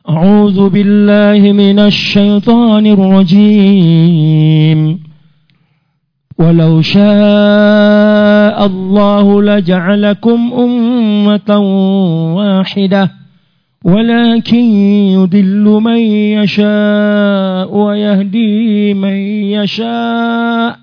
أعوذ بالله من الشيطان الرجيم ولو شاء الله لجعلكم أمة واحدة ولكن يضل من يشاء ويهدي من يشاء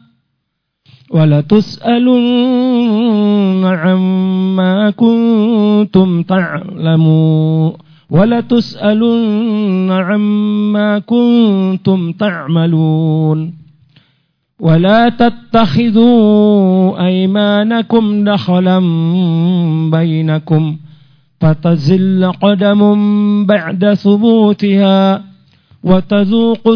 ولتسألن عما كنتم تعلمون ولتسألن عما كنتم تعملون ولا تتخذوا أيمانكم دخلا بينكم فتزل قدم بعد ثبوتها وتذوقوا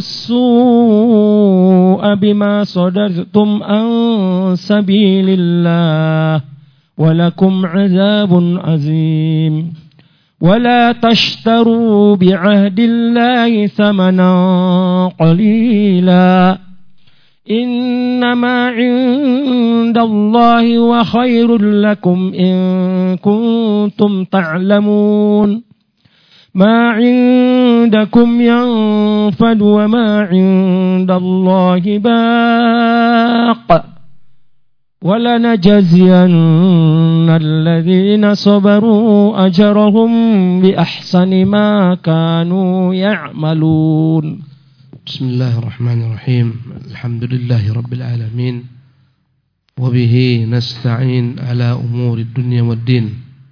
السوء بما صدرتم عن سبيل الله ولكم عذاب عظيم ولا تشتروا بعهد الله ثمنا قليلا إنما عند الله وخير لكم إن كنتم تعلمون ما عندكم ينفد وما عند الله باق ولنجزين الذين صبروا أجرهم بأحسن ما كانوا يعملون بسم الله الرحمن الرحيم الحمد لله رب العالمين وبه نستعين على أمور الدنيا والدين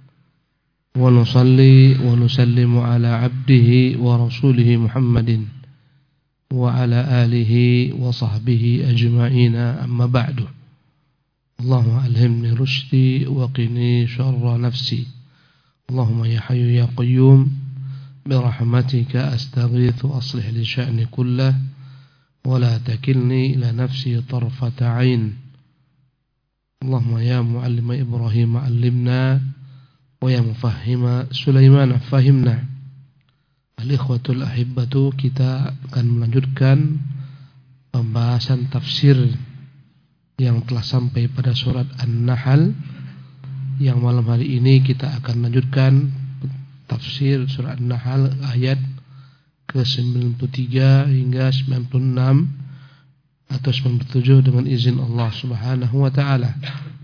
ونصلي ونسلم على عبده ورسوله محمد وعلى آله وصحبه أجمعين أما بعد اللهم ألهمني رشدي وقني شر نفسي اللهم يا حي يا قيوم برحمتك أستغيث وأصلح لي شأني كله ولا تكلني إلى نفسي طرفة عين اللهم يا معلم إبراهيم علمنا ويا مفهم Sulaiman fahimna. Al-ikhwatul ahibbatu, kita akan melanjutkan pembahasan tafsir yang telah sampai pada surat An-Nahl. Yang malam hari ini kita akan lanjutkan tafsir surat An-Nahl ayat ke-93 hingga 96 atau 97 dengan izin Allah Subhanahu wa taala.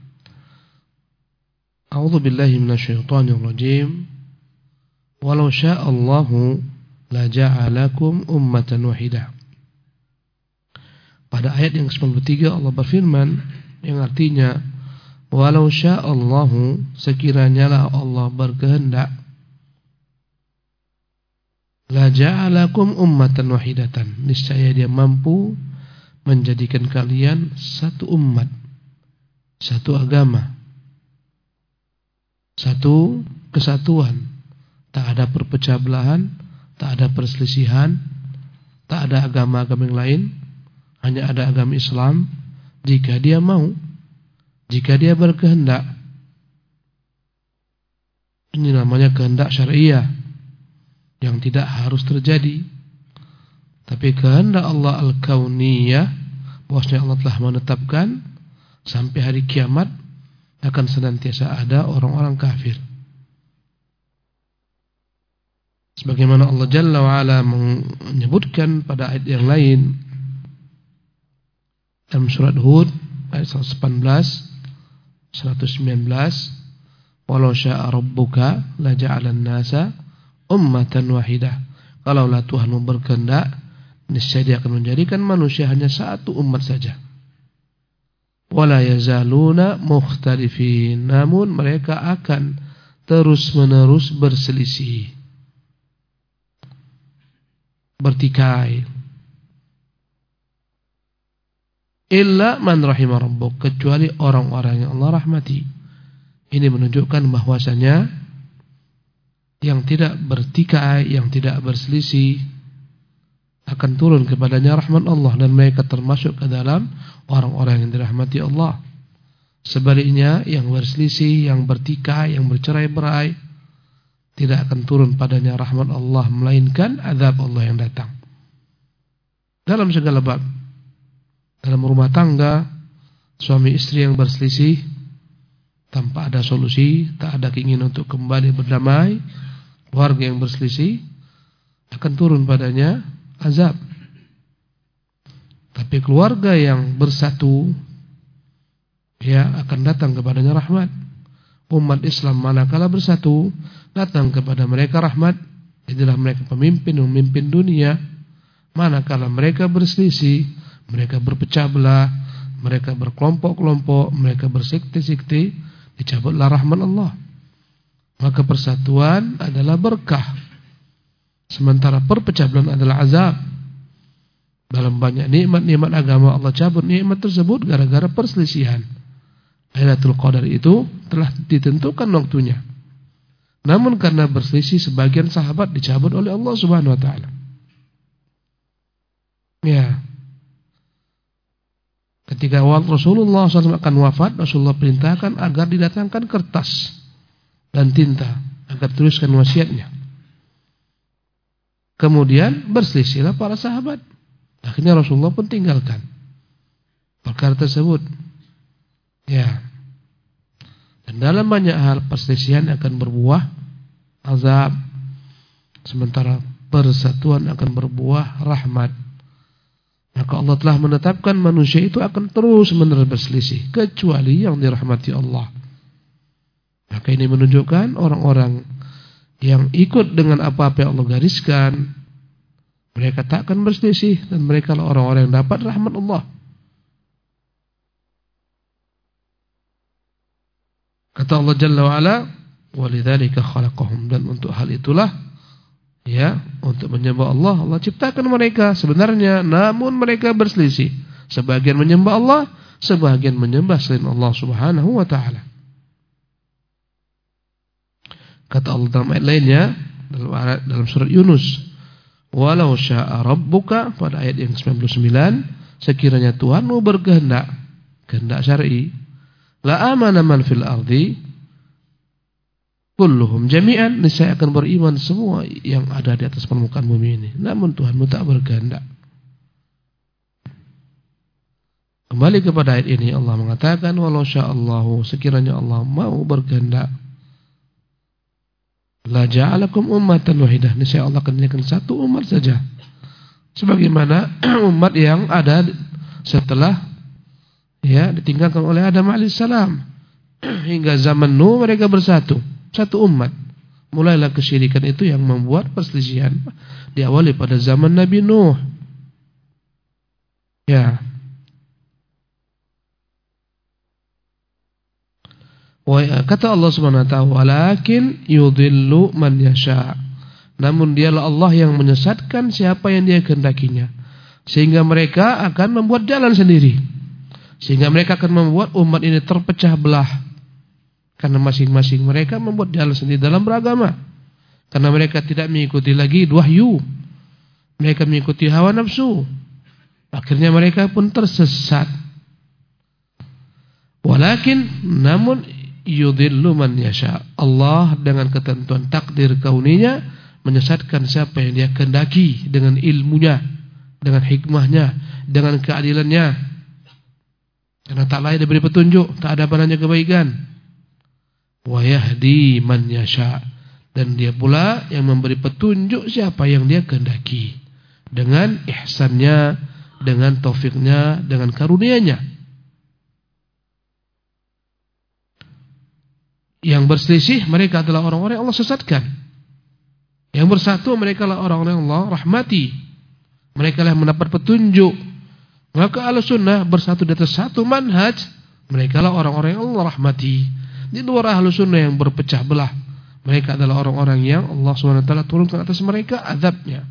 A'udzu billahi minasyaitonir rajim. Walau sya'allahu la ja'alakum ummatan wahidah. Pada ayat yang ke-93 Allah berfirman yang artinya walau sya'allahu, sekiranya lah Allah berkehendak, la ja'alakum ummatan wahidatan, niscaya dia mampu menjadikan kalian satu umat, satu agama, satu kesatuan. Tak ada perpecah belahan, tak ada perselisihan, tak ada agama-agama yang lain, hanya ada agama Islam jika dia mau, jika dia berkehendak. Ini namanya kehendak syariah yang tidak harus terjadi. Tapi kehendak Allah al-kauniyah, bahwasanya Allah telah menetapkan sampai hari kiamat akan senantiasa ada orang-orang kafir. Sebagaimana Allah Jalla wa'ala menyebutkan pada ayat yang lain dalam surat Hud ayat 118, 119, walau sya'a rabbuka la ja'alan nasa ummatan wahidah. Kalaulah Tuhanmu berkehendak, niscaya dia akan menjadikan manusia hanya satu umat saja. Wala yazaluna mukhtalifin, namun mereka akan terus-menerus berselisih, bertikai. Illa man rahimah rabbuk, kecuali orang-orang yang Allah rahmati. Ini menunjukkan bahwasanya yang tidak bertikai, yang tidak berselisih akan turun kepadanya rahmat Allah, dan mereka termasuk ke dalam orang-orang yang dirahmati Allah. Sebaliknya yang berselisih, yang bertikai, yang bercerai-berai, tidak akan turun padanya rahmat Allah, melainkan azab Allah yang datang. Dalam segala bab, dalam rumah tangga, suami istri yang berselisih tanpa ada solusi, tak ada keinginan untuk kembali berdamai, keluarga yang berselisih, akan turun padanya azab. Tapi keluarga yang bersatu, ya, akan datang kepadanya rahmat. Umat Islam manakala bersatu, datang kepada mereka rahmat. Inilah mereka memimpin dunia. Manakala mereka berselisih, mereka berpecah belah, mereka berkelompok-kelompok, mereka bersekte-sekte, dicabutlah rahmat Allah. Maka persatuan adalah berkah, sementara perpecah belah adalah azab. Dalam banyak nikmat-nikmat agama Allah cabut nikmat tersebut gara-gara perselisihan. Lailatul Qadar itu telah ditentukan waktunya. Namun karena berselisih sebagian sahabat dicabut oleh Allah Subhanahu wa taala. Ya. Ketika Rasulullah SAW akan wafat, Rasulullah perintahkan agar didatangkan kertas dan tinta agar tuliskan wasiatnya. Kemudian berselisihlah para sahabat. Akhirnya Rasulullah pun tinggalkan perkara tersebut. Ya. Dan dalam banyak hal perselisihan akan berbuah azab, sementara persatuan akan berbuah rahmat. Maka Allah telah menetapkan manusia itu akan terus-menerus berselisih kecuali yang dirahmati Allah. Maka ini menunjukkan orang-orang yang ikut dengan apa-apa yang Allah gariskan, mereka tak akan berselisih dan mereka lah orang-orang yang dapat rahmat Allah. Kata Allah Jalla wa Ala, "Walidzalika khalaqahum", dan untuk hal itulah, ya, untuk menyembah Allah, Allah ciptakan mereka sebenarnya, namun mereka berselisih. Sebagian menyembah Allah, sebagian menyembah selain Allah Subhanahu wa taala. Kata Allah dalam ayat lainnya, dalam surat Yunus, "Walau syaa rabbuka", pada ayat yang 99, sekiranya Tuhanmu berkehendak, kehendak syar'i, "la amana man fil ardi kulluhum jami'an", niscaya akan beriman semua yang ada di atas permukaan bumi ini. Namun Tuhanmu tak berkehendak. Kembali kepada ayat ini, Allah mengatakan, "Walau sya'allahu", sekiranya Allah mau berkehendak, "la ja'alakum ummatan wahidah", niscaya Allah akan menjadikan satu umat saja, sebagaimana umat yang ada setelah, ya, ditinggalkan oleh Adam alaihissalam hingga zaman Nuh, mereka bersatu, satu umat. Mulailah kesyirikan itu yang membuat perselisihan, diawali pada zaman Nabi Nuh. Ya. Kata Allah Subhanahu wa taala, "Walakin yudhillu man yasha", namun dialah Allah yang menyesatkan siapa yang Dia kehendakinya, sehingga mereka akan membuat jalan sendiri, sehingga mereka akan membuat umat ini terpecah belah. Karena masing-masing mereka membuat jalan sendiri dalam beragama. Karena mereka tidak mengikuti lagi wahyu, mereka mengikuti hawa nafsu. Akhirnya mereka pun tersesat. Walakin, namun, yudhillu man yasha, Allah dengan ketentuan takdir kauninya menyesatkan siapa yang Dia kehendaki dengan ilmunya, dengan hikmahnya, dengan keadilannya. Karena tak lain diberi petunjuk, tak ada padanya kebaikan. Wa yahdi man yasha, dan Dia pula yang memberi petunjuk siapa yang Dia kehendaki dengan ihsannya, dengan taufiknya, dengan karunia-Nya. Yang berselisih mereka adalah orang-orang yang Allah sesatkan. Yang bersatu mereka adalah orang-orang yang Allah rahmati. Mereka lah yang mendapat petunjuk. Maka Ahlussunnah bersatu di atas satu manhaj, mereka lah orang-orang yang Allah rahmati. Di luar Ahlussunnah yang berpecah belah, mereka adalah orang-orang yang Allah SWT turunkan atas mereka azabnya.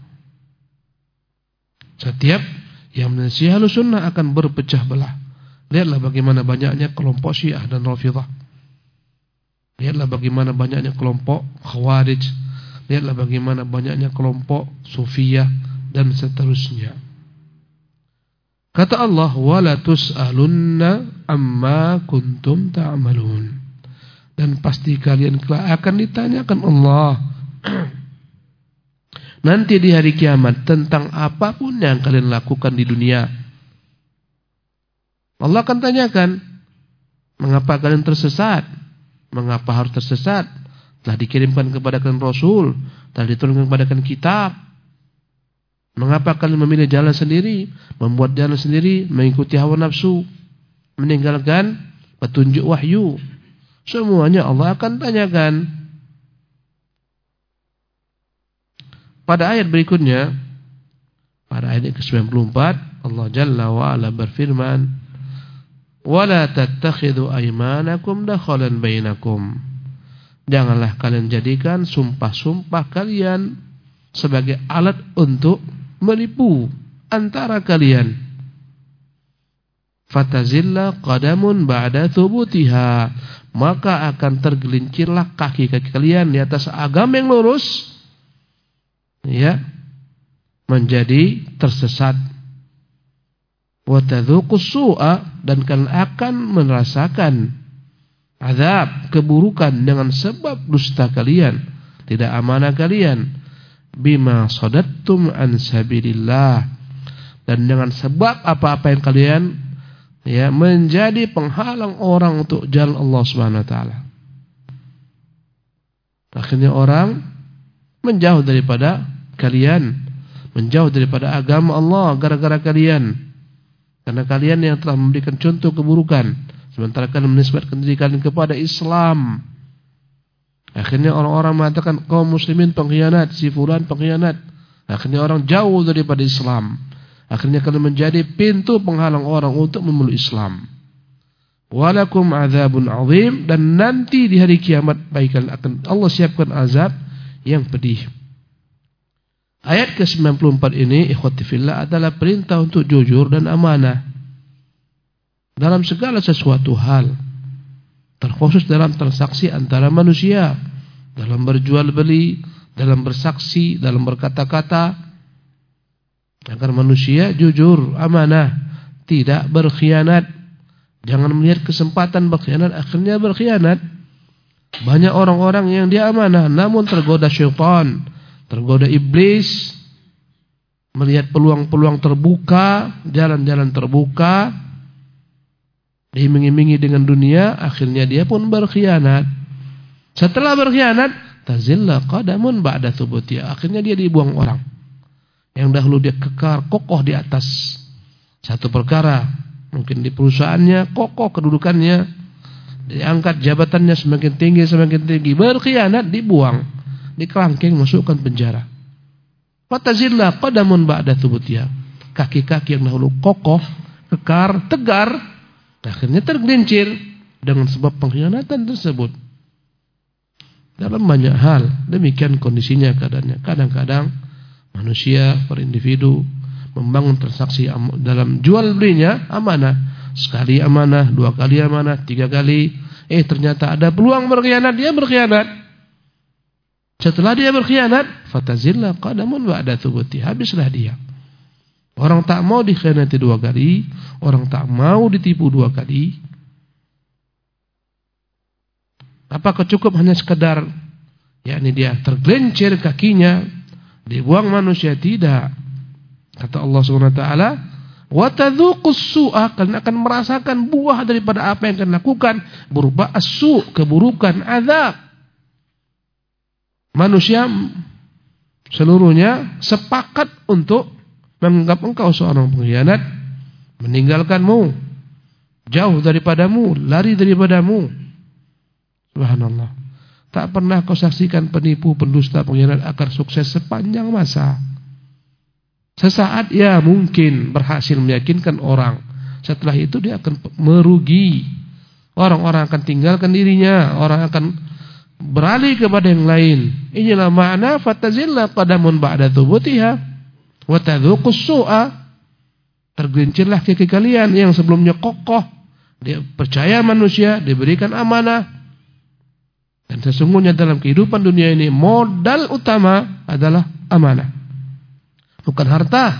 Setiap yang menyelisih Ahlussunnah akan berpecah belah. Lihatlah bagaimana banyaknya kelompok Syiah dan Rafidhah. Lihatlah bagaimana banyaknya kelompok Khawarij. Lihatlah bagaimana banyaknya kelompok Sufiyah dan seterusnya. Kata Allah, "Wala tus'alunna amma kuntum ta'malun." Dan pasti kalian kelak akan ditanyakan Allah nanti di hari kiamat tentang apapun yang kalian lakukan di dunia. Allah akan tanyakan, mengapa kalian tersesat? Mengapa harus tersesat? Telah dikirimkan kepada kalian Rasul, telah diturunkan kepada kalian kitab. Mengapa kalian memilih jalan sendiri, membuat jalan sendiri, mengikuti hawa nafsu, meninggalkan petunjuk wahyu? Semuanya Allah akan tanyakan. Pada ayat berikutnya, pada ayat ke-94, Allah Jalla wa Ala berfirman, "Wala tattakhidhu aymanakum dakhalan bainakum." Janganlah kalian jadikan sumpah-sumpah kalian sebagai alat untuk menipu antara kalian. Fatazilla qadamun ba'da thubutiha, maka akan tergelincirlah kaki-kaki kalian di atas agama yang lurus, ya, menjadi tersesat. Wa tadzuqus su'a, dan kalian akan merasakan azab, keburukan dengan sebab dusta kalian, tidak amanah kalian. Bima sadattum an sabilillah, dan dengan sebab apa-apa yang kalian, ya, menjadi penghalang orang untuk jalan Allah Subhanahu wa taala. Akhirnya orang menjauh daripada kalian, menjauh daripada agama Allah gara-gara kalian. Karena kalian yang telah memberikan contoh keburukan, sementara kalian menisbatkan diri kalian kepada Islam. Akhirnya orang-orang mengatakan kaum muslimin pengkhianat, si fulan pengkhianat. Akhirnya orang jauh daripada Islam. Akhirnya kalian menjadi pintu penghalang orang untuk memeluk Islam. Walakum azabun azim, dan nanti di hari kiamat baikkan akan Allah siapkan azab yang pedih. Ayat ke-94 ini, ikhwati fillah, adalah perintah untuk jujur dan amanah dalam segala sesuatu hal, terkhusus dalam transaksi antara manusia, dalam berjual beli, dalam bersaksi, dalam berkata-kata, agar manusia jujur, amanah, tidak berkhianat. Jangan melihat kesempatan berkhianat, akhirnya berkhianat. Banyak orang-orang yang dia amanah, namun tergoda syaitan, tergoda iblis, melihat peluang-peluang terbuka, jalan-jalan terbuka, diiming-imingi dengan dunia, akhirnya dia pun berkhianat. Setelah berkhianat, tazilla qadamun ba'da thubutiha, akhirnya dia dibuang orang. Yang dahulu dia kekar, kokoh di atas satu perkara, mungkin di perusahaannya kokoh kedudukannya, diangkat jabatannya semakin tinggi, berkhianat, dibuang, dikerangkeng, masukkan penjara. Fatazilla qadamun ba'da thubutiha, kaki-kaki yang dahulu kokoh, kekar, tegar, akhirnya tergelincir dengan sebab pengkhianatan tersebut. Dalam banyak hal demikian kondisinya, keadaannya. Kadang-kadang manusia per individu membangun transaksi dalam jual belinya amanah. Sekali amanah, 2 kali amanah, 3 kali. Ternyata ada peluang berkhianat, dia berkhianat. Setelah dia berkhianat, fatazilla qadamun ba'da thubutiha, habislah dia. Orang tak mau dikhianati 2 kali, orang tak mau ditipu 2 kali. Apakah cukup hanya sekedar, yakni dia tergelincir kakinya, dibuang manusia? Tidak. Kata Allah Subhanahu wa taala, wa tadzuqus su'a, kalian akan merasakan buah daripada apa yang kalian lakukan, berupa as-su', keburukan, azab. Manusia seluruhnya sepakat untuk menganggap engkau seorang pengkhianat, meninggalkanmu, jauh daripadamu, lari daripadamu. Subhanallah. Tak pernah kau saksikan penipu, pendusta, pengkhianat akan sukses sepanjang masa. Sesaat ya mungkin berhasil meyakinkan orang, setelah itu dia akan merugi. Orang-orang akan tinggalkan dirinya, orang akan beralih kepada yang lain. Inilah makna fatazilla qadamun ba'da thubutiha wa tadzuqus su'a. Tergelincirlah kaki kalian yang sebelumnya kokoh, dia percaya manusia, diberikan amanah. Dan sesungguhnya dalam kehidupan dunia ini modal utama adalah amanah, bukan harta.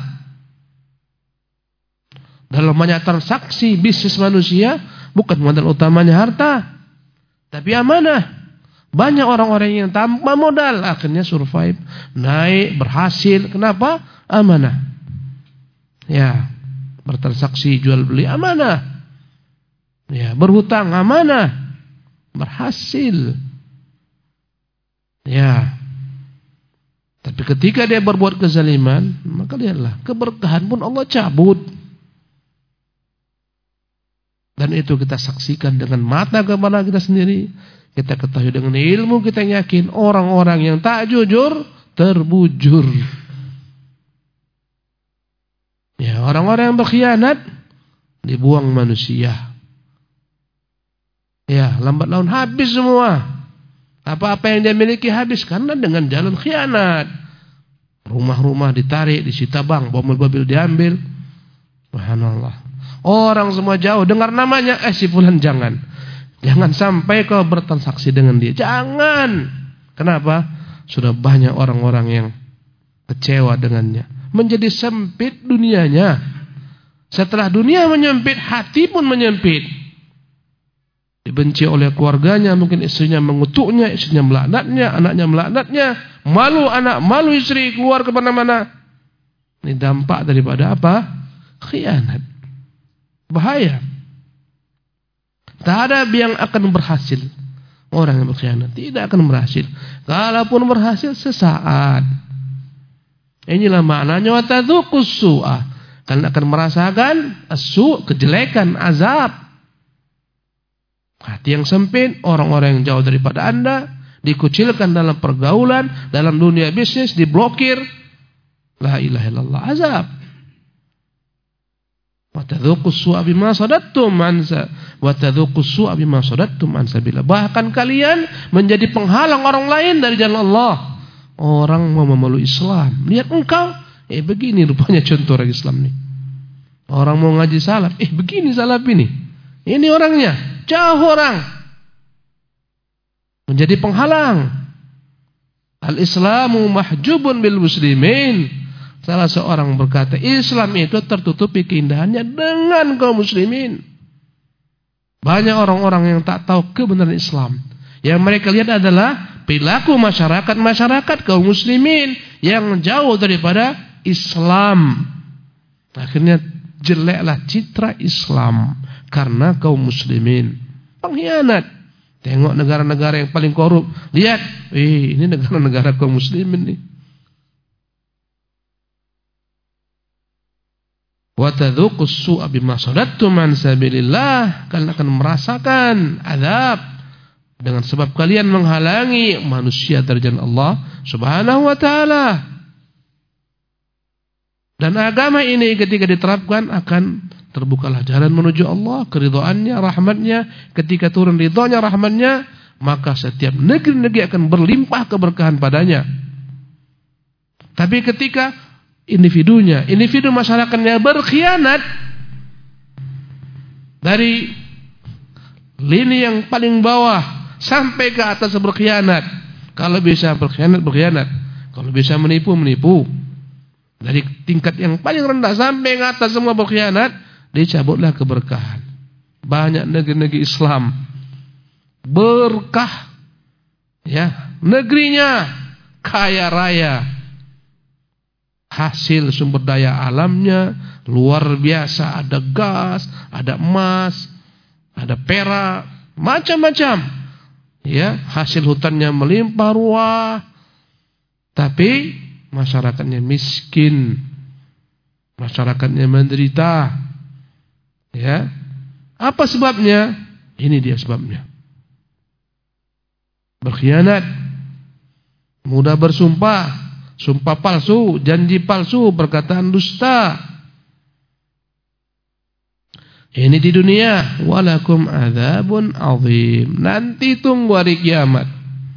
Dalam banyak transaksi bisnis manusia, bukan modal utamanya harta, tapi amanah. Banyak orang-orang yang tanpa modal akhirnya survive, naik, berhasil. Kenapa? Amanah. Ya, bertransaksi jual beli amanah. Ya, berhutang amanah, berhasil. Ya. Tapi ketika dia berbuat kezaliman, maka lihatlah, keberkahan pun Allah cabut. Dan itu kita saksikan dengan mata kepala kita sendiri. Kita ketahui dengan ilmu, kita yakin orang-orang yang tak jujur terbujur. Ya, orang-orang yang berkhianat dibuang manusia. Ya, lambat laun habis semua. Apa-apa yang dia miliki habis karena dengan jalan khianat. Rumah-rumah ditarik, disita bank, mobil-mobil diambil. Subhanallah. Orang semua jauh dengar namanya, si fulan jangan. Jangan sampai kau bertransaksi dengan dia. Jangan. Kenapa? Sudah banyak orang-orang yang kecewa dengannya. Menjadi sempit dunianya. Setelah dunia menyempit, hati pun menyempit. Dibenci oleh keluarganya, mungkin istrinya mengutuknya, istrinya melaknatnya, anaknya melaknatnya. Malu anak, malu istri, keluar kemana-mana. Ini dampak daripada apa? Khianat. Bahaya. Tak ada yang akan berhasil. Orang yang berkhianat tidak akan berhasil. Kalaupun berhasil sesaat. Inilah maknanya wa tadzuqus su'a. Kalian akan merasakan as-su', kejelekan, azab. Hati yang sempit, orang-orang yang jauh daripada Anda, dikucilkan dalam pergaulan, dalam dunia bisnis, diblokir. La ilaha illallah, azab. Wa tadzuqus su'a bima sadattum an sabilillah. Bahkan kalian menjadi penghalang orang lain dari jalan Allah. Orang mau memeluk Islam, lihat engkau, begini rupanya contoh orang Islam nih. Orang mau ngaji salaf, begini salaf ini. Ini orangnya, jauh orang. Menjadi penghalang. Al-Islamu mahjubun bil muslimin. Salah seorang berkata, Islam itu tertutupi keindahannya dengan kaum muslimin. Banyak orang-orang yang tak tahu kebenaran Islam. Yang mereka lihat adalah perilaku masyarakat kaum muslimin yang jauh daripada Islam. Akhirnya jeleklah citra Islam karena kaum muslimin pengkhianat. Tengok negara-negara yang paling korup, lihat, ini negara-negara kaum muslimin nih. Wa tadzuqus su'a bima sadattum an sabilillah. Kalian akan merasakan azab dengan sebab kalian menghalangi manusia dari jalan Allah Subhanahu wa taala. Dan agama ini ketika diterapkan akan terbukalah jalan menuju Allah, keridhaannya, rahmatnya. Ketika turun ridhonya, rahmatnya, maka setiap negeri-negeri akan berlimpah keberkahan padanya. Tapi ketika individu masyarakatnya berkhianat, dari lini yang paling bawah sampai ke atas berkhianat. Kalau bisa berkhianat, kalau bisa menipu. Dari tingkat yang paling rendah sampai ke atas semua berkhianat, dicabutlah keberkahan. Banyak negeri-negeri Islam berkah, ya, negerinya kaya raya, hasil sumber daya alamnya luar biasa, ada gas, ada emas, ada perak, macam-macam. Ya, hasil hutannya melimpah ruah. Tapi masyarakatnya miskin, masyarakatnya menderita. Ya, apa sebabnya? Ini dia sebabnya. Berkhianat, mudah bersumpah, sumpah palsu, janji palsu, perkataan dusta. Ini di dunia. Walakum adzabun azim. Nanti tunggu hari kiamat.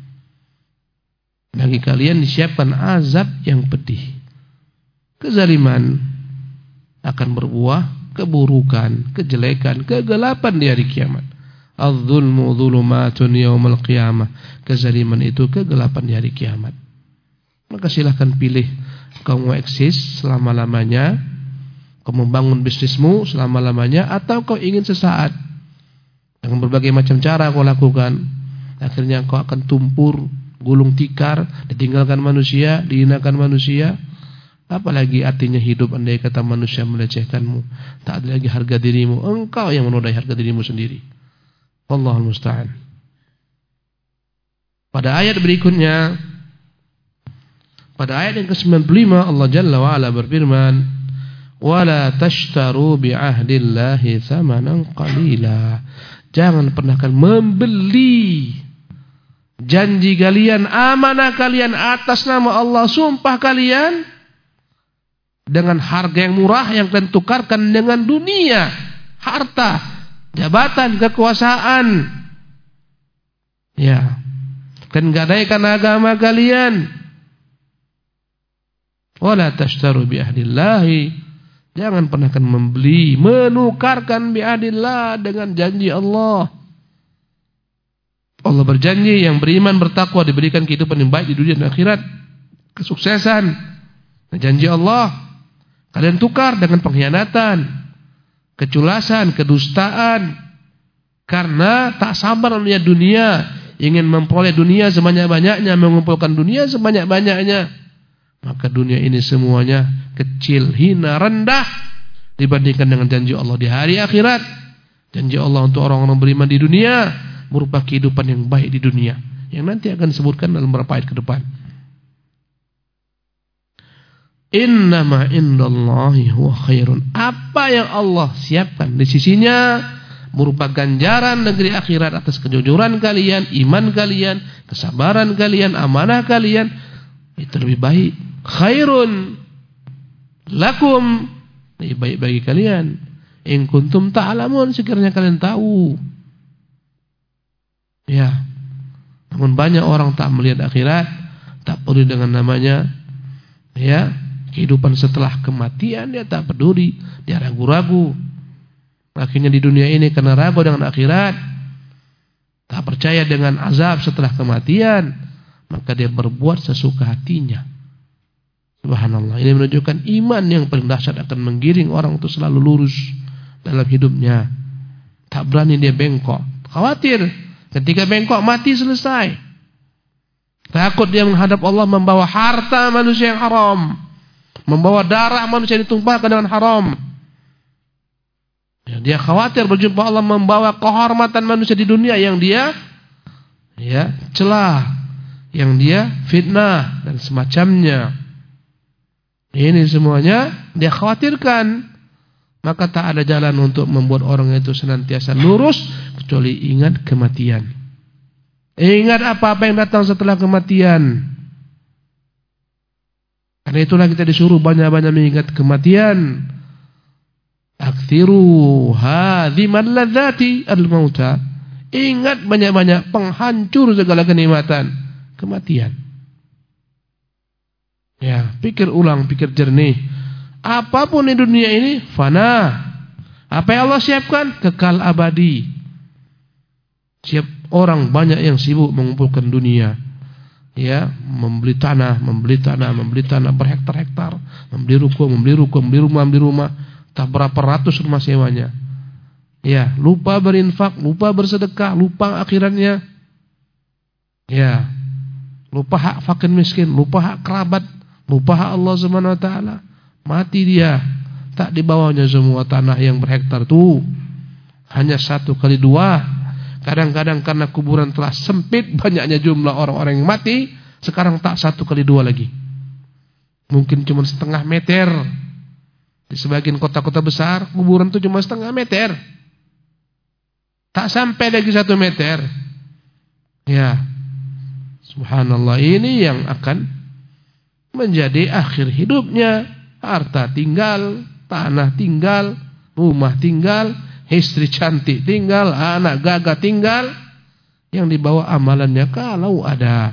Bagi kalian disiapkan azab yang pedih. Kezaliman akan berbuah keburukan, kejelekan, kegelapan di hari kiamat. Az-zulmu dzulumatun yaumal qiyamah. Kezaliman itu kegelapan di hari kiamat. Maka silahkan pilih, kau mau eksis selama-lamanya, kau membangun bisnismu selama-lamanya, atau kau ingin sesaat. Dengan berbagai macam cara kau lakukan, akhirnya kau akan tumpur, gulung tikar, ditinggalkan manusia, dihinakan manusia. Apalagi artinya hidup andai kata manusia melecehkanmu, tak ada lagi harga dirimu, engkau yang menodai harga dirimu sendiri. Wallahul musta'an. Pada ayat berikutnya, Pada ayat yang ke-95 Allah Jalla wa Ala berfirman, "Wala tashtaru bi ahdillahi tsamanan qalila." Jangan pernah kalian membeli janji kalian, amanah kalian atas nama Allah, sumpah kalian dengan harga yang murah yang kalian tukarkan dengan dunia, harta, jabatan, kekuasaan. Ya, kalian gadaikan agama kalian. Wala tashtaru bi ahdillahi. Jangan pernah kalian membeli, menukarkan bi ahdillah dengan janji Allah. Allah berjanji yang beriman bertakwa diberikan kehidupan yang baik di dunia dan akhirat, kesuksesan. Nah, janji Allah kalian tukar dengan pengkhianatan, keculasan, kedustaan, karena tak sabar melihat dunia, ingin memperoleh dunia sebanyak-banyaknya, mengumpulkan dunia sebanyak-banyaknya. Maka dunia ini semuanya kecil, hina, rendah dibandingkan dengan janji Allah di hari akhirat. Janji Allah untuk orang-orang beriman di dunia berupa kehidupan yang baik di dunia, yang nanti akan disebutkan dalam beberapa ayat ke depan. Innama indallahi huwa khairun. Apa yang Allah siapkan di sisinya berupa ganjaran negeri akhirat atas kejujuran kalian, iman kalian, kesabaran kalian, amanah kalian, itu lebih baik. Khairun lakum, lebih baik bagi kalian. In kuntum ta'lamun, sekiranya kalian tahu. Ya, namun banyak orang tak melihat akhirat, tak peduli dengan namanya, ya, kehidupan setelah kematian. Dia tak peduli, dia ragu-ragu. Akhirnya di dunia ini karena ragu dengan akhirat, tak percaya dengan azab setelah kematian, maka dia berbuat sesuka hatinya. Subhanallah, ini menunjukkan iman yang paling dahsyat akan menggiring orang untuk selalu lurus dalam hidupnya. Tak berani dia bengkok, khawatir ketika bengkok mati selesai. Takut dia menghadap Allah membawa harta manusia yang haram, membawa darah manusia yang ditumpahkan dengan haram. Ya, dia khawatir berjumpa Allah membawa kehormatan manusia di dunia yang dia celah, yang dia fitnah dan semacamnya. Ini semuanya dia khawatirkan. Maka tak ada jalan untuk membuat orang itu senantiasa lurus kecuali ingat kematian. Ingat apa-apa yang datang setelah kematian. Karena itulah kita disuruh banyak-banyak mengingat kematian. Aktsiru hadhimal ladzati al-mauta. Ingat banyak-banyak penghancur segala kenikmatan, kematian. Ya, pikir ulang, pikir jernih. Apapun di dunia ini fana. Apa yang Allah siapkan kekal abadi. Orang banyak yang sibuk mengumpulkan dunia. Ya, membeli tanah berhektar-hektar, membeli rumah, tak berapa ratus rumah sewanya. Ya, lupa berinfak, lupa bersedekah, lupa akhiratnya. Ya, lupa hak fakir miskin, lupa hak kerabat, lupa hak Allah Subhanahu wa taala. Mati dia, tak dibawanya semua tanah yang berhektar itu. Hanya 1 kali 2. Kadang-kadang karena kuburan telah sempit, banyaknya jumlah orang-orang yang mati, sekarang tak 1 kali 2 lagi. Mungkin cuma setengah meter. Di sebagian kota-kota besar, kuburan itu cuma setengah meter. Tak sampai lagi 1 meter. Ya, subhanallah, ini yang akan menjadi akhir hidupnya. Harta tinggal, tanah tinggal, rumah tinggal, istri cantik tinggal, anak gagah tinggal, yang dibawa amalannya kalau ada.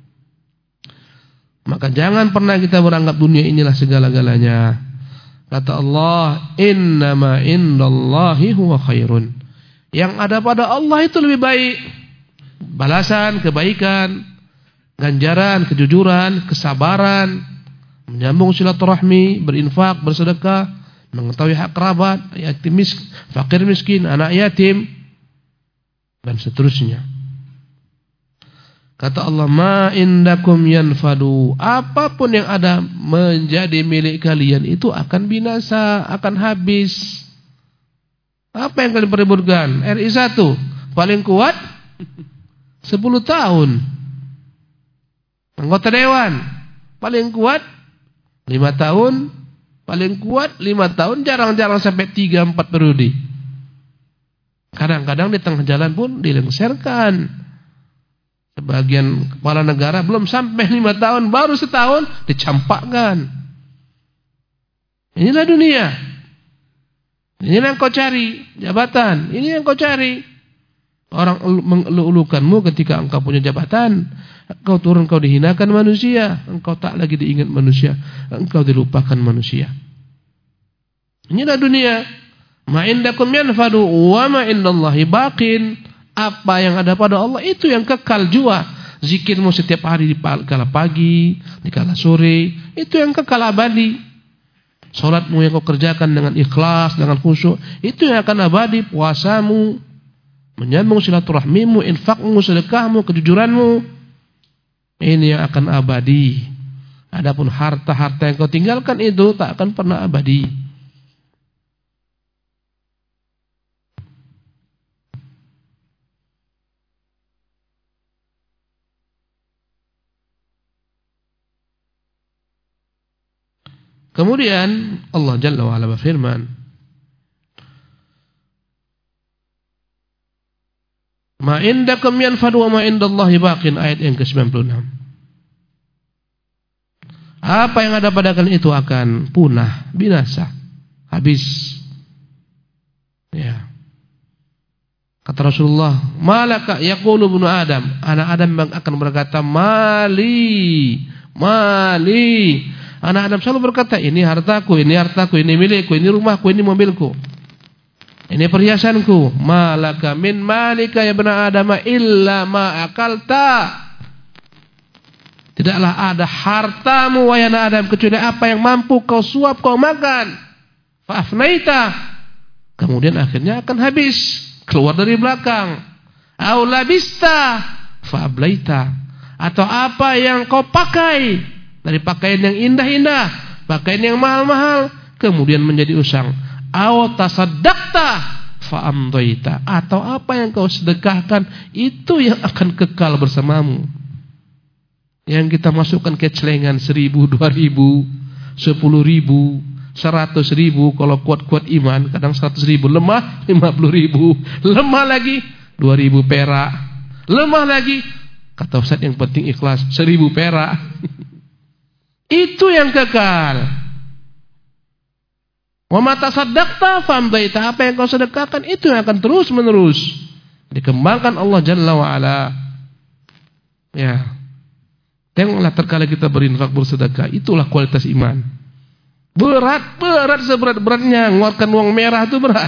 Maka jangan pernah kita beranggap dunia inilah segala-galanya. Kata Allah, innama indallahi huwa khairun. Yang ada pada Allah itu lebih baik. Balasan, kebaikan, ganjaran, kejujuran, kesabaran, menyambung silaturahmi, berinfak, bersedekah, mengetahui hak kerabat, yatim miskin, fakir miskin, anak yatim, dan seterusnya. Kata Allah, ma indakum yanfadu. Apapun yang ada menjadi milik kalian itu akan binasa, akan habis. Apa yang kalian perebutkan? RI 1 paling kuat 10 tahun. Anggota dewan paling kuat 5 tahun, paling kuat 5 tahun, jarang-jarang sampai 3-4 periode. Kadang-kadang di tengah jalan pun dilengserkan. Sebagian kepala negara belum sampai 5 tahun, baru setahun dicampakkan. Inilah dunia. Inilah yang kau cari, jabatan. Ini yang kau cari. Orang mengelu-elukanmu ketika engkau punya jabatan. Engkau turun, engkau dihinakan manusia. Engkau tak lagi diingat manusia. Engkau dilupakan manusia. Inilah dunia. Ma indakum yanfadu wa ma indallahi baqin. Apa yang ada pada Allah itu yang kekal jua. Zikirmu setiap hari di kala pagi, di kala sore, itu yang kekal abadi. Salatmu yang kau kerjakan dengan ikhlas, dengan khusyuk, itu yang akan abadi. Puasamu, menyambung silaturahmimu, infakmu, sedekahmu, kejujuranmu, ini yang akan abadi. Adapun harta-harta yang kau tinggalkan itu tak akan pernah abadi. Kemudian Allah Jalla wa'ala berfirman, ma indakum yanfadu wa ma indallahi baqin, ayat yang ke-96. Apa yang ada pada kalian itu akan punah, binasa, habis. Ya. Kata Rasulullah, malaka yaqulu ibnu Adam, anak Adam akan berkata, mali, mali. Anak Adam selalu berkata, ini hartaku, ini hartaku, ini milikku, ini rumahku, ini mobilku, ini perhiasanku. Malaka min malika ya ibnu Adam illa ma akalta. Tidaklah ada hartamu wahai anak Adam kecuali apa yang mampu kau suap, kau makan. Fa'afnaita. Kemudian akhirnya akan habis, keluar dari belakang. Au labista fa'ablaita. Atau apa yang kau pakai dari pakaian yang indah-indah, pakaian yang mahal-mahal, kemudian menjadi usang. Aw tasaddaqta fa amdaita. Atau apa yang kau sedekahkan itu yang akan kekal bersamamu. Yang kita masukkan ke celengan 1.000, 2.000, 10.000, 100.000, kalau kuat-kuat iman, kadang 100.000, lemah 50.000, lemah lagi 2.000 perak, lemah lagi, kata Ustaz yang penting ikhlas, 1.000 perak. Itu yang kekal. Wa ma tasaddaqta famdaita, apa yang kau sedekahkan itu yang akan terus menerus dikembangkan Allah Jalla wa ala. Ya. Tengoklah terkala kita berinfak, bersedekah, itulah kualitas iman. Berat seberat-beratnya, mengeluarkan uang merah itu berat.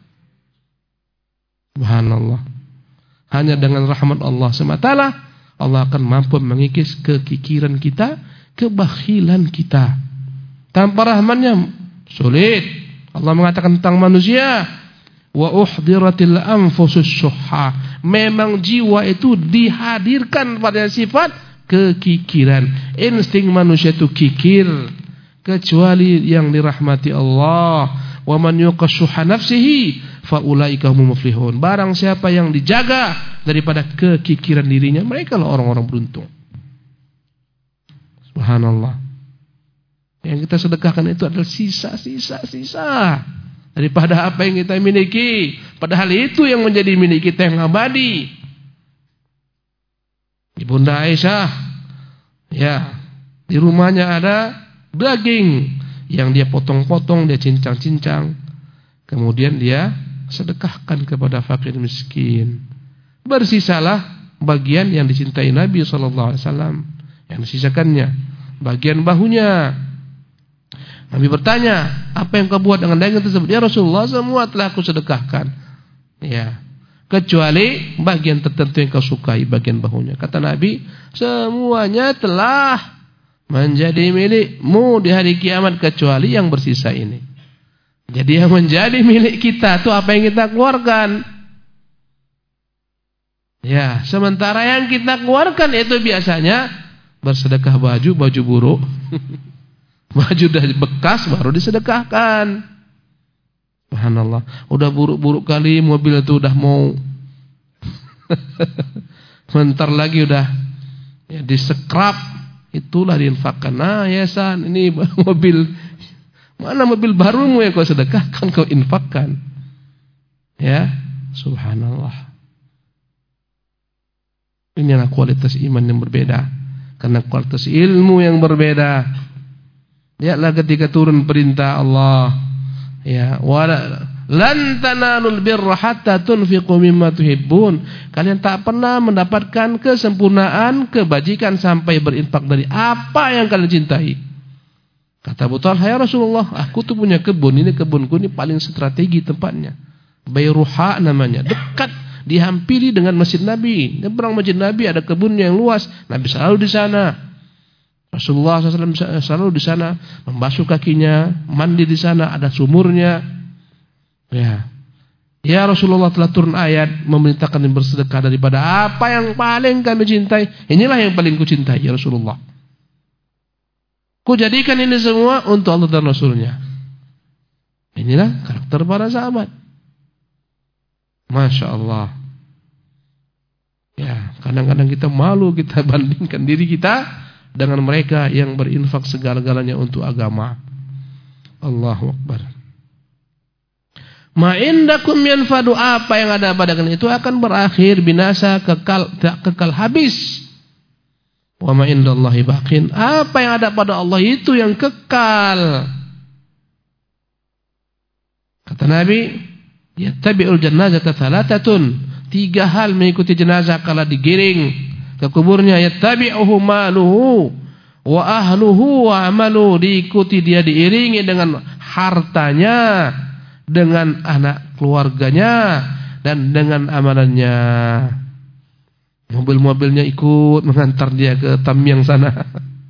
Subhanallah. Hanya dengan rahmat Allah sematalah Allah akan mampu mengikis kekikiran kita, kebakhilan kita. Tanpa rahmatnya sulit. Allah mengatakan tentang manusia, wa uhdiratil anfusus syuhha. Memang jiwa itu dihadirkan pada sifat kekikiran. Insting manusia itu kikir, kecuali yang dirahmati Allah. Wa man yuqashuha nafsihi fa ulaika humul muflihun. Barang siapa yang dijaga daripada kekikiran dirinya, mereka lah orang-orang beruntung. Subhanallah. Yang kita sedekahkan itu adalah sisa daripada apa yang kita miliki. Padahal itu yang menjadi milik kita yang abadi. Ibunda Aisyah, ya, di rumahnya ada daging yang dia potong-potong, dia cincang-cincang, kemudian dia sedekahkan kepada fakir miskin. Bersisalah bagian yang dicintai Nabi SAW, yang disisakannya bagian bahunya. Nabi bertanya, apa yang kau buat dengan daging tersebut? Ya Rasulullah, semua telah aku sedekahkan. Ya, kecuali bagian tertentu yang kau sukai, bagian bahunya. Kata Nabi, semuanya telah menjadi milikmu di hari kiamat kecuali yang bersisa ini. Jadi yang menjadi milik kita itu apa yang kita keluarkan. Ya, sementara yang kita keluarkan itu biasanya bersedekah baju buruk. Baju udah bekas baru disedekahkan. Subhanallah. Udah buruk-buruk kali mobil itu udah mau bentar lagi udah ya disekrap, itulah diinfakkan. Nah, yayasan ini mobil, mana mobil barumu yang kau sedekahkan, kau infakkan. Ya, subhanallah. Inilah kualitas iman yang berbeda, karena kualitas ilmu yang berbeda. Lihatlah ketika turun perintah Allah, ya, lan tanalul birra hatta tunfiqu mimma tuhibbun. Kalian tak pernah mendapatkan kesempurnaan kebajikan sampai berinfak dari apa yang kalian cintai. Kata Abu Talha, ya Rasulullah, aku tuh punya kebun, ini kebunku ini paling strategi tempatnya. Bayruha namanya, dekat, dihampiri dengan Masjid Nabi. Nyebrang Masjid Nabi ada kebunnya yang luas. Nabi selalu di sana. Rasulullah SAW selalu di sana, membasuh kakinya, mandi di sana, ada sumurnya. Ya Rasulullah, telah turun ayat memerintahkan bersedekah daripada apa yang paling kami cintai. Inilah yang paling ku cintai, ya Rasulullah. Ku jadikan ini semua untuk Allah dan Rasulnya. Inilah karakter para sahabat. Masya Allah. Ya, kadang-kadang kita malu, kita bandingkan diri kita dengan mereka yang berinfak segala-galanya untuk agama. Allahu Akbar. Ma indakum yanfadu, apa yang ada pada kalian itu akan berakhir, binasa, kekal, tak kekal habis. Wa ma indallahi baqin, apa yang ada pada Allah itu yang kekal. Kata Nabi, yattabi'ul janazata thalathatun, 3 hal mengikuti jenazah kala digiring ke kuburnya. Yattabi'uhu maluhu wa ahluhu wa amalu, diikuti dia, diiringi dengan hartanya, dengan anak keluarganya, dan dengan amalannya. Mobil-mobilnya ikut mengantar dia ke Tamyang sana.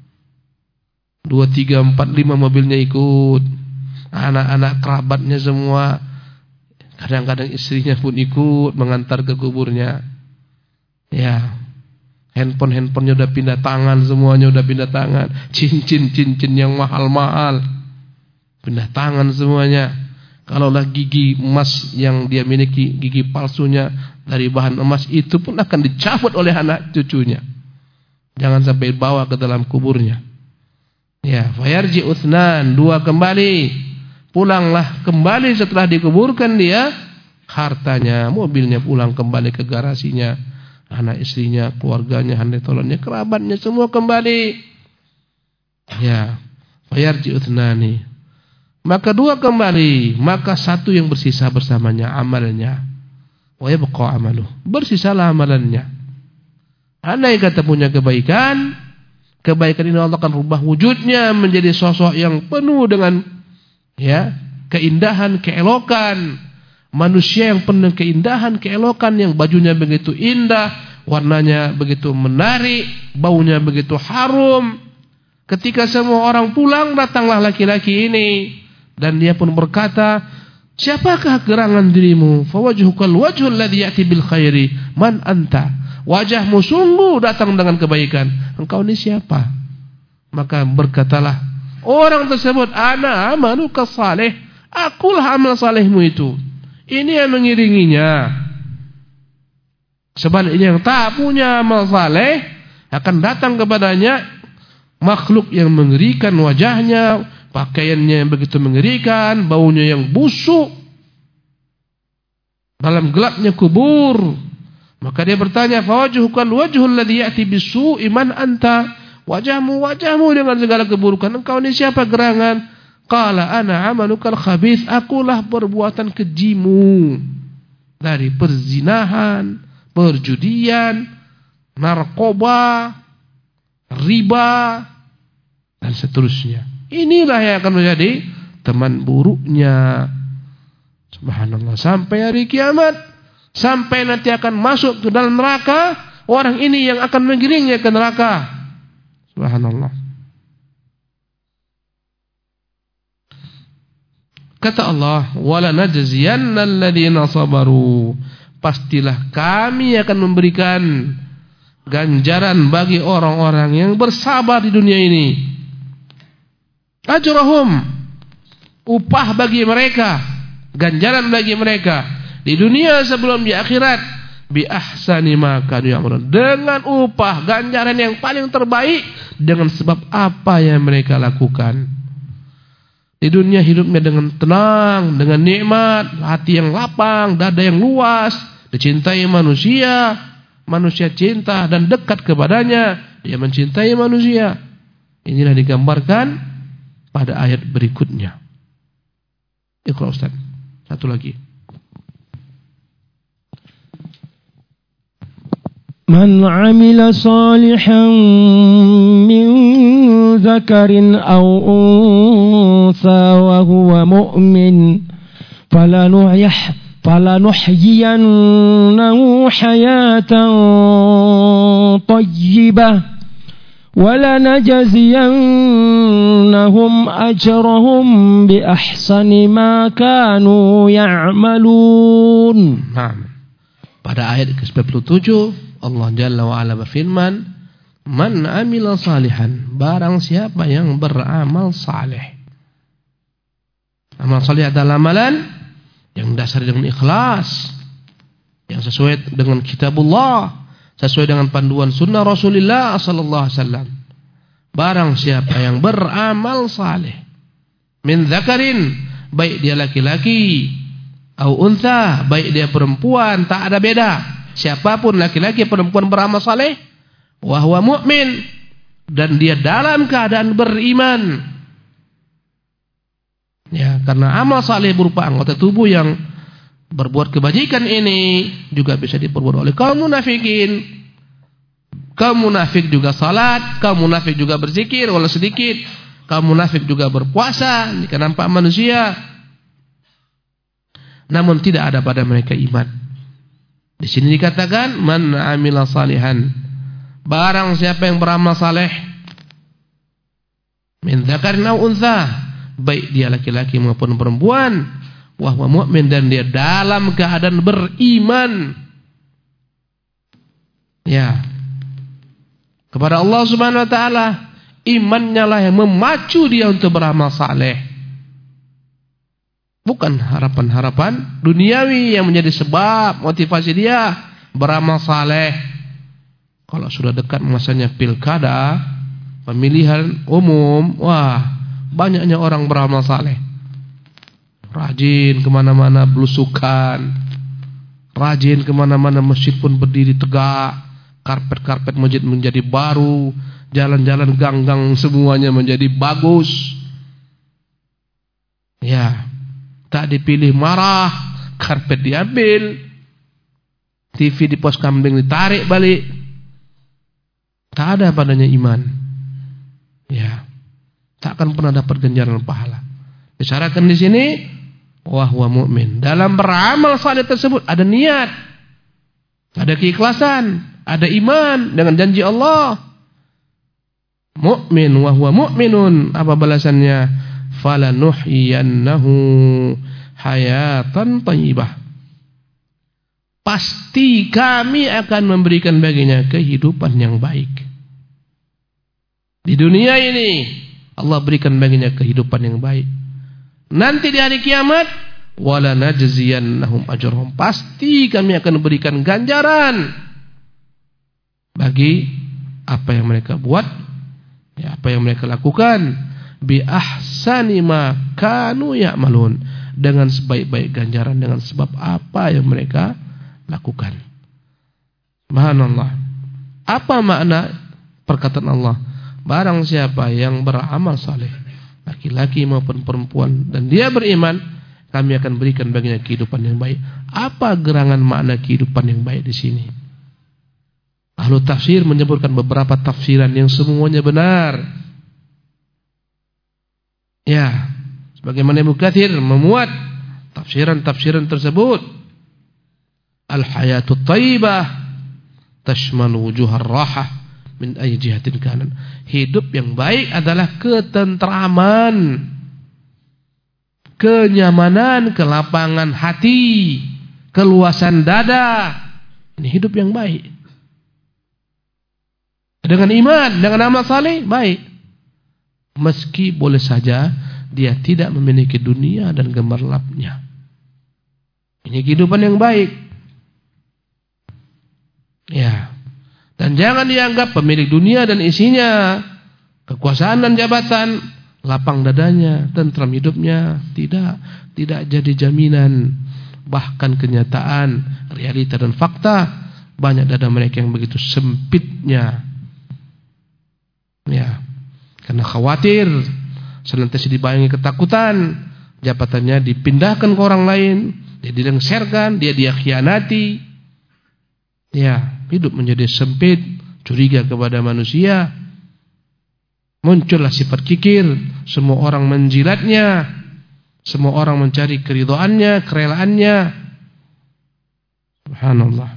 2, 3, 4, 5 mobilnya ikut. Anak-anak kerabatnya semua. Kadang-kadang istrinya pun ikut mengantar ke kuburnya. Ya, handphone-handphonenya udah pindah tangan, semuanya udah pindah tangan. Cincin-cincin yang mahal-mahal pindah tangan semuanya. Kalaulah gigi emas yang dia miliki, gigi palsunya dari bahan emas, itu pun akan dicabut oleh anak cucunya. Jangan sampai bawa ke dalam kuburnya. Ya, fayarji uthnan, 2 kembali. Pulanglah kembali setelah dikuburkan dia, hartanya, mobilnya pulang kembali ke garasinya. Anak istrinya, keluarganya, handai tolonnya, kerabatnya semua kembali. Ya, fayarji uthnani. Maka 2 kembali, maka 1 yang bersisa bersamanya, amalnya. Wa yabqa amaluh, bersisalah amalannya. Andai kata punya kebaikan, kebaikan ini Allah akan rubah wujudnya menjadi sosok yang penuh dengan, ya, keindahan, keelokan. Manusia yang penuh keindahan, keelokan, yang bajunya begitu indah, warnanya begitu menarik, baunya begitu harum. Ketika semua orang pulang, datanglah laki-laki ini, dan dia pun berkata, siapakah gerangan dirimu? Fawajhukal wajhul ladzi ya'ti bil khairi, man anta? Wajahmu sungguh datang dengan kebaikan, engkau ini siapa? Maka berkatalah orang tersebut, ana amaluka salih, akulah amal salehmu itu. Ini yang mengiringinya. Sebaliknya yang tak punya amal saleh, akan datang kepadanya makhluk yang mengerikan wajahnya, pakaiannya yang begitu mengerikan, baunya yang busuk, dalam gelapnya kubur. Maka dia bertanya, fawajhukal wajhul ladzi ya'ti bisu'i, man anta? Wajahmu dengan segala keburukan, engkau ini siapa gerangan? Qala ana amalukal khabith, akulah perbuatan kejimu, dari perzinahan, perjudian, narkoba, riba, dan seterusnya. Inilah yang akan menjadi teman buruknya. Subhanallah, sampai hari kiamat, sampai nanti akan masuk ke dalam neraka. Orang ini yang akan mengiringnya ke neraka. Subhanallah. Kata Allah, wala najziyanna alladziina sabaru, pastilah kami akan memberikan ganjaran bagi orang-orang yang bersabar di dunia ini. Ajrahum, upah bagi mereka, ganjaran bagi mereka di dunia sebelum di akhirat, bi ahsani ma kanu ya'malun, dengan upah ganjaran yang paling terbaik dengan sebab apa yang mereka lakukan. Di dunia hidupnya dengan tenang, dengan nikmat, hati yang lapang, dada yang luas, dicintai manusia, manusia cinta dan dekat kepadanya, dia mencintai manusia. Inilah digambarkan pada ayat berikutnya. Iqra Ustaz. Satu lagi. Man 'amila salihan min dzakarin aw untha wa huwa mu'min falanuhyiyannahu hayatan thayyibah وَلَنَجْزِيَنَّهُمْ أَجْرَهُمْ بِأَحْسَنِ مَا كَانُوا يَعْمَلُونَ. Nah, pada ayat ke-97 Allah Jalla wa Ala berfirman, "Man 'amila salihan", barang siapa yang beramal saleh. Amal saleh adalah amalan yang dasar dengan ikhlas, yang sesuai dengan kitabullah, sesuai dengan panduan sunnah Rasulullah sallallahu alaihi wasallam. Barang siapa yang beramal saleh, min dzakarin, baik dia laki-laki, au untha, baik dia perempuan, tak ada beda. Siapapun laki-laki perempuan beramal saleh, wa huwa mu'min, dan dia dalam keadaan beriman. Ya, karena amal saleh berupa anggota tubuh yang berbuat kebajikan ini juga bisa diperbuat oleh kaum munafikin. Kaum munafik juga salat, kaum munafik juga berzikir walau sedikit, kaum munafik juga berpuasa jika nampak manusia, namun tidak ada pada mereka iman. Di sini dikatakan man amila salihan, barang siapa yang beramal saleh, min dzakarin aw untha, baik dia laki-laki maupun perempuan, wa huwa mu'min, dan dia dalam keadaan beriman, ya, kepada Allah Subhanahu wa taala. Imannya lah yang memacu dia untuk beramal saleh, bukan harapan-harapan duniawi yang menjadi sebab motivasi dia beramal saleh. Kalau sudah dekat masanya pilkada, pemilihan umum, wah, banyaknya orang beramal saleh, rajin kemana-mana belusukan, rajin kemana-mana, masjid pun berdiri tegak, karpet-karpet masjid menjadi baru, jalan-jalan gang-gang semuanya menjadi bagus. Ya, tak dipilih marah, karpet diambil, TV di pos kambing ditarik balik. Tak ada padanya iman. Ya, tak akan pernah dapat ganjaran pahala. Disyaratkan di sini wa huwa mu'min. Dalam beramal saleh tersebut ada niat, ada keikhlasan, ada iman dengan janji Allah. Mu'min wa huwa mu'minun, apa balasannya? Falanuhyiyannahu hayatan thayyibah. Pasti kami akan memberikan baginya kehidupan yang baik. Di dunia ini Allah berikan baginya kehidupan yang baik. Nanti di hari kiamat, wala najziyannahum ajrahum, pasti kami akan berikan ganjaran bagi apa yang mereka buat, ya, apa yang mereka lakukan, bi ahsani ma kanu ya'malun, dengan sebaik-baik ganjaran, dengan sebab apa yang mereka lakukan. Subhanallah. Apa makna perkataan Allah? Barang siapa yang beramal saleh, laki-laki maupun perempuan, dan dia beriman, kami akan berikan baginya kehidupan yang baik. Apa gerangan makna kehidupan yang baik di sini? Ahlu tafsir menyebutkan beberapa tafsiran yang semuanya benar. Ya, sebagaimana Ibnu Katsir memuat tafsiran-tafsiran tersebut. Al-hayatut thayyibah tashmalu wujuhar rahah min ayyi jihatin kanan. Hidup yang baik adalah ketentraman, kenyamanan, kelapangan hati, keluasan dada. Ini hidup yang baik. Dengan iman, dengan amal saleh, baik. Meski boleh saja dia tidak memiliki dunia dan gemerlapnya. Ini kehidupan yang baik. Ya. Dan jangan dianggap pemilik dunia dan isinya kekuasaan dan jabatan, lapang dadanya, tentram hidupnya, tidak jadi jaminan. Bahkan kenyataan, realita dan fakta, banyak dada mereka yang begitu sempitnya. Ya, karena khawatir, senantiasa dibayangi ketakutan, jabatannya dipindahkan ke orang lain, dia dilengserkan, dia khianati. Ya, hidup menjadi sempit, curiga kepada manusia. Muncullah sifat kikir, semua orang menjilatnya, semua orang mencari keridhaannya, kerelaannya. Subhanallah.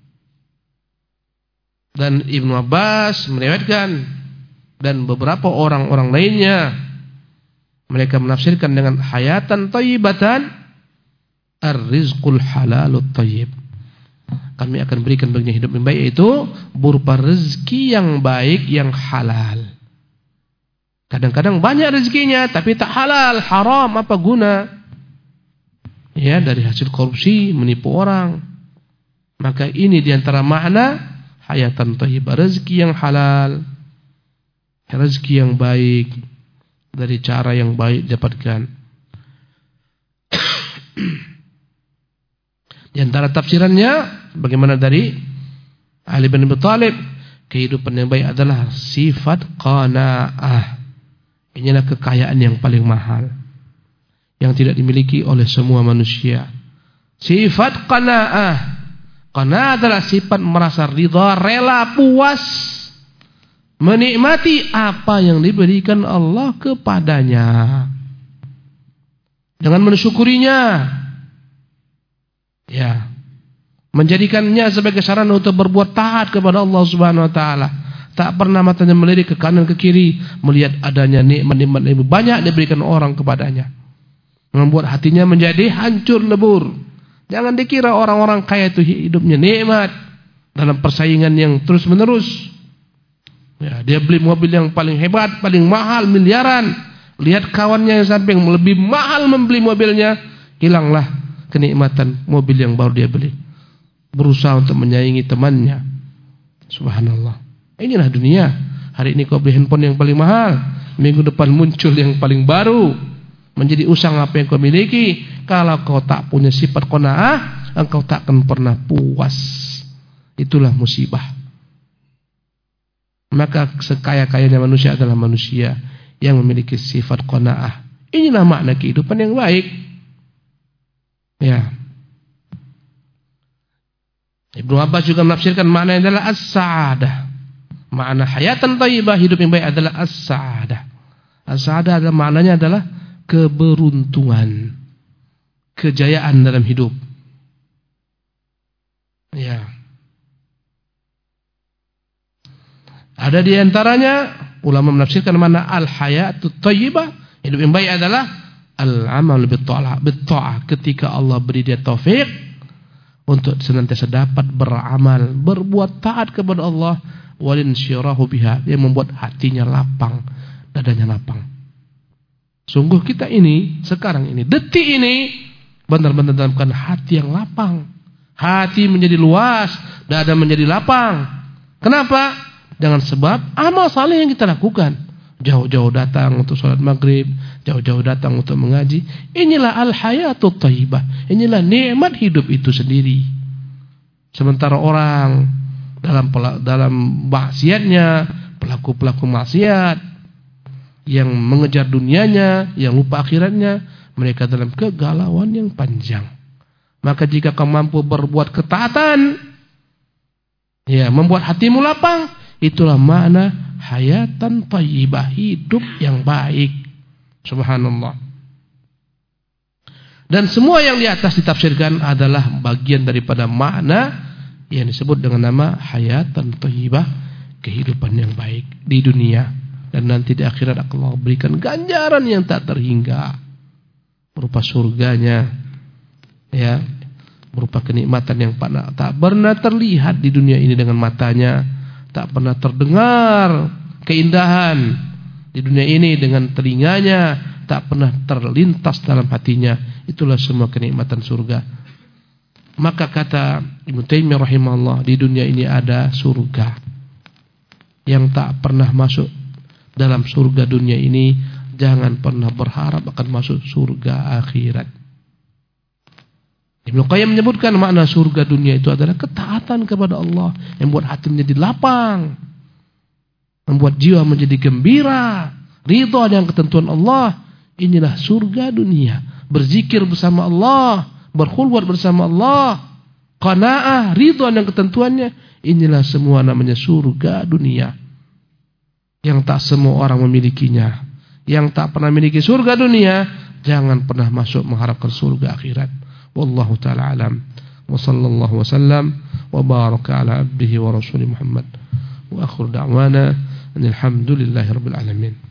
Dan Ibnu Abbas meriwayatkan, dan beberapa orang-orang lainnya, mereka menafsirkan dengan hayatan thayyibatan, ar-rizqul halalut thayyib. Kami akan berikan baginya hidup yang baik, yaitu berupa rezeki yang baik, yang halal. Kadang-kadang banyak rezekinya tapi tak halal, haram, apa guna? Ya, dari hasil korupsi, menipu orang. Maka ini diantara makna hayatan thayyibah, rezeki yang halal, rezeki yang baik, dari cara yang baik dapatkan. Di antara tafsirannya, bagaimana dari Ali bin Abi Thalib, kehidupan yang baik adalah sifat qanaah. Inilah kekayaan yang paling mahal, yang tidak dimiliki oleh semua manusia. Sifat qanaah. Qanaah adalah sifat merasa ridha, rela, puas, menikmati apa yang diberikan Allah kepadanya, dengan mensyukurinya. Ya, menjadikannya sebagai sarana untuk berbuat taat kepada Allah Subhanahu wa taala. Tak pernah matanya melirik ke kanan ke kiri melihat adanya nikmat-nikmat yang banyak diberikan orang kepadanya, membuat hatinya menjadi hancur lebur. Jangan dikira orang-orang kaya itu hidupnya nikmat dalam persaingan yang terus menerus. Ya, dia beli mobil yang paling hebat, paling mahal, miliaran. Lihat kawannya yang samping lebih mahal membeli mobilnya, hilanglah kenikmatan mobil yang baru dia beli. Berusaha untuk menyaingi temannya. Subhanallah. Inilah dunia. Hari ini kau beli handphone yang paling mahal, minggu depan muncul yang paling baru, menjadi usang apa yang kau miliki. Kalau kau tak punya sifat qanaah, engkau tak akan pernah puas. Itulah musibah. Maka sekaya-kayanya manusia adalah manusia yang memiliki sifat qanaah. Inilah makna kehidupan yang baik. Ya. Ibnu Abbas juga menafsirkan makna adalah as-sa'adah. Makna hayatan thayyibah, hidup yang baik adalah as-sa'adah. As-sa'adah adalah maknanya adalah keberuntungan, kejayaan dalam hidup. Ya. Ada di antaranya ulama menafsirkan makna al-hayatut thayyibah, hidup yang baik adalah al-amal bit-tha'ah, ketika Allah beri dia taufik untuk senantiasa dapat beramal, berbuat taat kepada Allah, walin syirahu biha, yang membuat hatinya lapang, dadanya lapang. Sungguh kita ini sekarang ini, detik ini benar-benar dalam keadaan hati yang lapang. Hati menjadi luas, dada menjadi lapang. Kenapa? Dengan sebab amal saleh yang kita lakukan. Jauh-jauh datang untuk sholat maghrib, jauh-jauh datang untuk mengaji. Inilah al-hayatut thayyibah. Inilah nikmat hidup itu sendiri. Sementara orang dalam maksiatnya, pelaku-pelaku maksiat yang mengejar dunianya, yang lupa akhiratnya, mereka dalam kegalauan yang panjang. Maka jika kau mampu berbuat ketaatan, ya, membuat hatimu lapang, itulah makna hayatan thayyibah, hidup yang baik. Subhanallah. Dan semua yang di atas ditafsirkan adalah bagian daripada makna yang disebut dengan nama hayatan thayyibah, kehidupan yang baik di dunia, dan nanti di akhirat Allah berikan ganjaran yang tak terhingga berupa surganya, ya, berupa kenikmatan yang tak pernah terlihat di dunia ini dengan matanya, tak pernah terdengar keindahan di dunia ini dengan telinganya, tak pernah terlintas dalam hatinya. Itulah semua kenikmatan surga. Maka kata Ibnu Taimiyah rahimahullah, di dunia ini ada surga yang tak pernah masuk dalam surga dunia ini, jangan pernah berharap akan masuk surga akhirat. Ibnu Qayyim menyebutkan makna surga dunia itu adalah ketaatan kepada Allah yang membuat hati menjadi lapang, membuat jiwa menjadi gembira, ridha dengan ketentuan Allah. Inilah surga dunia. Berzikir bersama Allah, berkhulwat bersama Allah, qanaah, ridha dengan ketentuannya. Inilah semua namanya surga dunia. Yang tak semua orang memilikinya. Yang tak pernah memiliki surga dunia, jangan pernah masuk mengharapkan surga akhirat. Wallahu ta'ala alam. Wa sallallahu wa sallam wa baraka ala abdihi wa rasulih Muhammad. Wa akhir da'wana alhamdulillahi rabbil alamin.